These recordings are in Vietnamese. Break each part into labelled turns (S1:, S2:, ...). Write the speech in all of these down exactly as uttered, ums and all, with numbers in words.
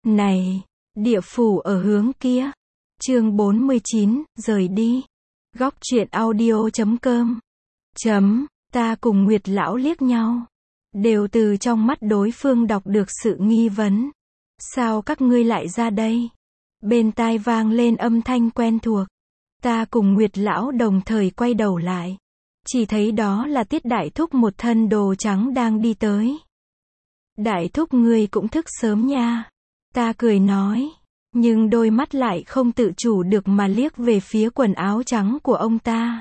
S1: Này, địa phủ ở hướng kia. Chương bốn mươi chín, rời đi. Góc truyện audio chấm com. Chấm, ta cùng Nguyệt lão liếc nhau. Đều từ trong mắt đối phương đọc được sự nghi vấn. Sao các ngươi lại ra đây? Bên tai vang lên âm thanh quen thuộc. Ta cùng Nguyệt lão đồng thời quay đầu lại. Chỉ thấy đó là Tiết Đại Thúc một thân đồ trắng đang đi tới. Đại Thúc ngươi cũng thức sớm nha. Ta cười nói. Nhưng đôi mắt lại không tự chủ được mà liếc về phía quần áo trắng của ông ta.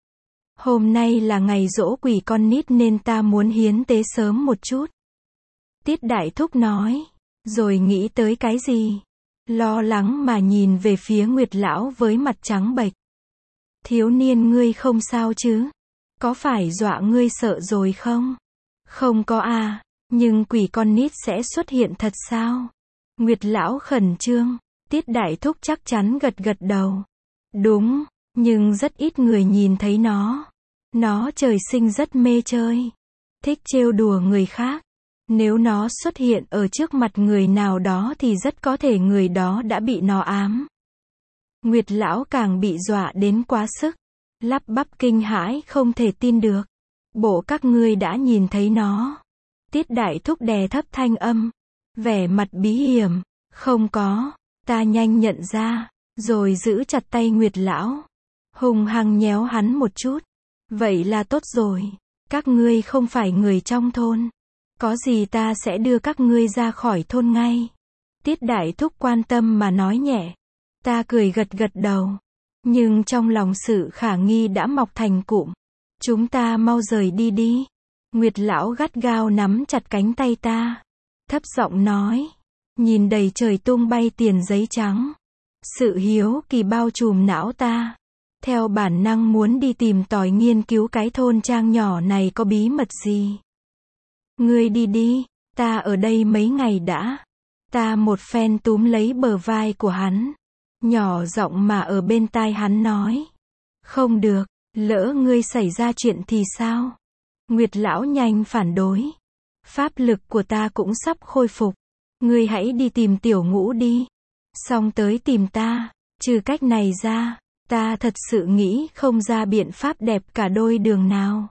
S1: Hôm nay là ngày giỗ quỷ con nít nên ta muốn hiến tế sớm một chút. Tiết Đại Thúc nói. Rồi nghĩ tới cái gì? Lo lắng mà nhìn về phía Nguyệt lão với mặt trắng bệch. Thiếu niên ngươi không sao chứ? Có phải dọa ngươi sợ rồi không? Không có à, nhưng quỷ con nít sẽ xuất hiện thật sao? Nguyệt lão khẩn trương. Tiết Đại Thúc chắc chắn gật gật đầu. Đúng, nhưng rất ít người nhìn thấy nó. Nó trời sinh rất mê chơi. Thích trêu đùa người khác. Nếu nó xuất hiện ở trước mặt người nào đó thì rất có thể người đó đã bị nó ám. Nguyệt lão càng bị dọa đến quá sức. Lắp bắp kinh hãi không thể tin được. Bộ các ngươi đã nhìn thấy nó. Tiết Đại Thúc đè thấp thanh âm. Vẻ mặt bí hiểm. Không có. Ta nhanh nhận ra. Rồi giữ chặt tay Nguyệt lão. Hùng hăng nhéo hắn một chút. Vậy là tốt rồi. Các ngươi không phải người trong thôn. Có gì ta sẽ đưa các ngươi ra khỏi thôn ngay. Tiết Đại Thúc quan tâm mà nói nhẹ. Ta cười gật gật đầu. Nhưng trong lòng sự khả nghi đã mọc thành cụm. Chúng ta mau rời đi đi. Nguyệt lão gắt gao nắm chặt cánh tay ta. Thấp giọng nói. Nhìn đầy trời tung bay tiền giấy trắng. Sự hiếu kỳ bao trùm não ta. Theo bản năng muốn đi tìm tòi nghiên cứu cái thôn trang nhỏ này có bí mật gì. Ngươi đi đi, ta ở đây mấy ngày đã. Ta một phen túm lấy bờ vai của hắn. Nhỏ giọng mà ở bên tai hắn nói. Không được, lỡ ngươi xảy ra chuyện thì sao? Nguyệt lão nhanh phản đối. Pháp lực của ta cũng sắp khôi phục. Ngươi hãy đi tìm Tiểu Ngũ đi. Xong tới tìm ta. Trừ cách này ra, ta thật sự nghĩ không ra biện pháp đẹp cả đôi đường nào.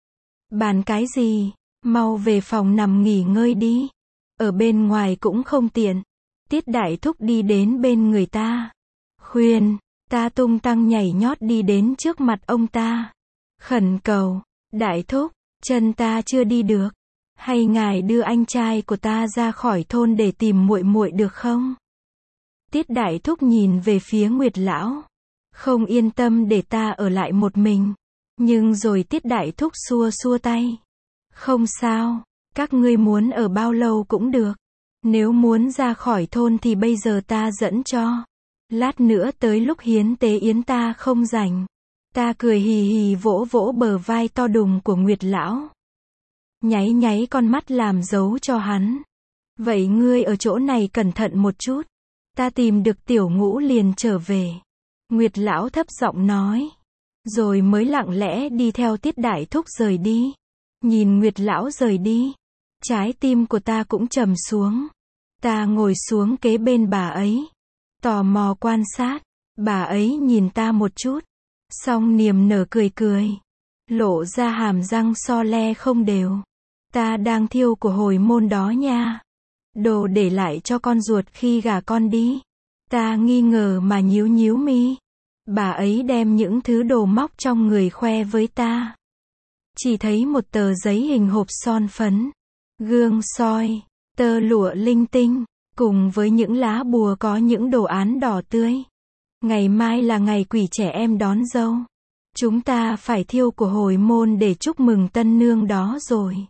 S1: Bàn cái gì? Mau về phòng nằm nghỉ ngơi đi. Ở bên ngoài cũng không tiện. Tiết Đại Thúc đi đến bên người ta. Khuyên, ta tung tăng nhảy nhót đi đến trước mặt ông ta. Khẩn cầu, Đại Thúc, chân ta chưa đi được. Hay ngài đưa anh trai của ta ra khỏi thôn để tìm muội muội được không? Tiết Đại Thúc nhìn về phía Nguyệt lão. Không yên tâm để ta ở lại một mình. Nhưng rồi Tiết Đại Thúc xua xua tay. Không sao, các ngươi muốn ở bao lâu cũng được. Nếu muốn ra khỏi thôn thì bây giờ ta dẫn cho. Lát nữa tới lúc hiến tế yến ta không rảnh. Ta cười hì hì vỗ vỗ bờ vai to đùng của Nguyệt lão. Nháy nháy con mắt làm dấu cho hắn. Vậy ngươi ở chỗ này cẩn thận một chút. Ta tìm được Tiểu Ngũ liền trở về. Nguyệt lão thấp giọng nói. Rồi mới lặng lẽ đi theo Tiết Đại Thúc rời đi. Nhìn Nguyệt lão rời đi. Trái tim của ta cũng trầm xuống. Ta ngồi xuống kế bên bà ấy. Tò mò quan sát. Bà ấy nhìn ta một chút. Xong niềm nở cười cười. Lộ ra hàm răng so le không đều. Ta đang thiêu của hồi môn đó nha. Đồ để lại cho con ruột khi gả con đi. Ta nghi ngờ mà nhíu nhíu mi. Bà ấy đem những thứ đồ móc trong người khoe với ta. Chỉ thấy một tờ giấy hình hộp son phấn, gương soi, tơ lụa linh tinh, cùng với những lá bùa có những đồ án đỏ tươi. Ngày mai là ngày quỷ trẻ em đón dâu. Chúng ta phải thiêu của hồi môn để chúc mừng tân nương đó rồi.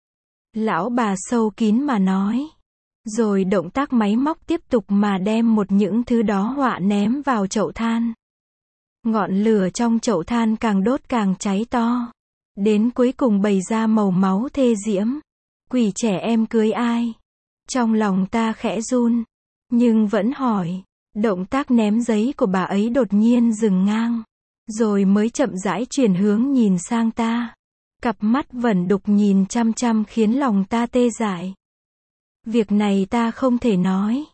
S1: Lão bà sâu kín mà nói. Rồi động tác máy móc tiếp tục mà đem một những thứ đó họa ném vào chậu than. Ngọn lửa trong chậu than càng đốt càng cháy to. Đến cuối cùng bày ra màu máu thê diễm. Quỷ trẻ em cưới ai? Trong lòng ta khẽ run. Nhưng vẫn hỏi. Động tác ném giấy của bà ấy đột nhiên dừng ngang. Rồi mới chậm rãi chuyển hướng nhìn sang ta. Cặp mắt vẩn đục nhìn chăm chăm khiến lòng ta tê dại. Việc này ta không thể nói.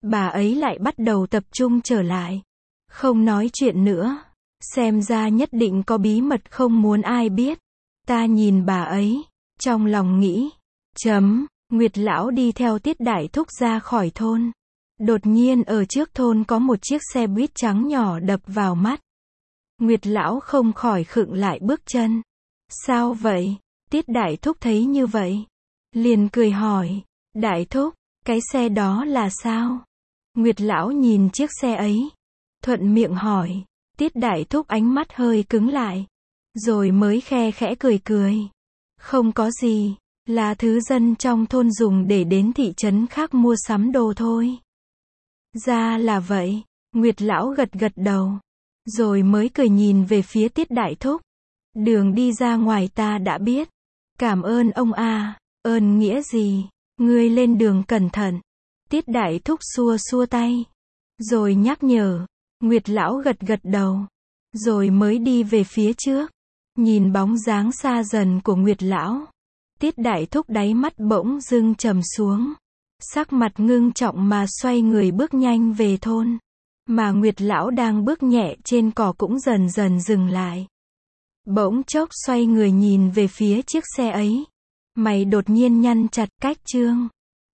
S1: bà ấy lại bắt đầu tập trung trở lại. Không nói chuyện nữa. Xem ra nhất định có bí mật không muốn ai biết. Ta nhìn bà ấy, trong lòng nghĩ. Chấm, Nguyệt lão đi theo Tiết Đại Thúc ra khỏi thôn. Đột nhiên ở trước thôn có một chiếc xe buýt trắng nhỏ đập vào mắt. Nguyệt lão không khỏi khựng lại bước chân. Sao vậy? Tiết Đại Thúc thấy như vậy, liền cười hỏi. Đại Thúc, cái xe đó là sao? Nguyệt lão nhìn chiếc xe ấy, thuận miệng hỏi. Tiết Đại Thúc ánh mắt hơi cứng lại, rồi mới khe khẽ cười cười. Không có gì, là thứ dân trong thôn dùng để đến thị trấn khác mua sắm đồ thôi. Ra là vậy, Nguyệt lão gật gật đầu, rồi mới cười nhìn về phía Tiết Đại Thúc. Đường đi ra ngoài ta đã biết. Cảm ơn ông a. Ơn nghĩa gì? Ngươi lên đường cẩn thận. Tiết Đại Thúc xua xua tay, rồi nhắc nhở. Nguyệt lão gật gật đầu, rồi mới đi về phía trước. Nhìn bóng dáng xa dần của Nguyệt lão, Tiết Đại Thúc đáy mắt bỗng dưng trầm xuống. Sắc mặt ngưng trọng mà xoay người bước nhanh về thôn. Mà Nguyệt lão đang bước nhẹ trên cỏ cũng dần dần dừng lại. Bỗng chốc xoay người nhìn về phía chiếc xe ấy. Mày đột nhiên nhăn chặt. Cách chương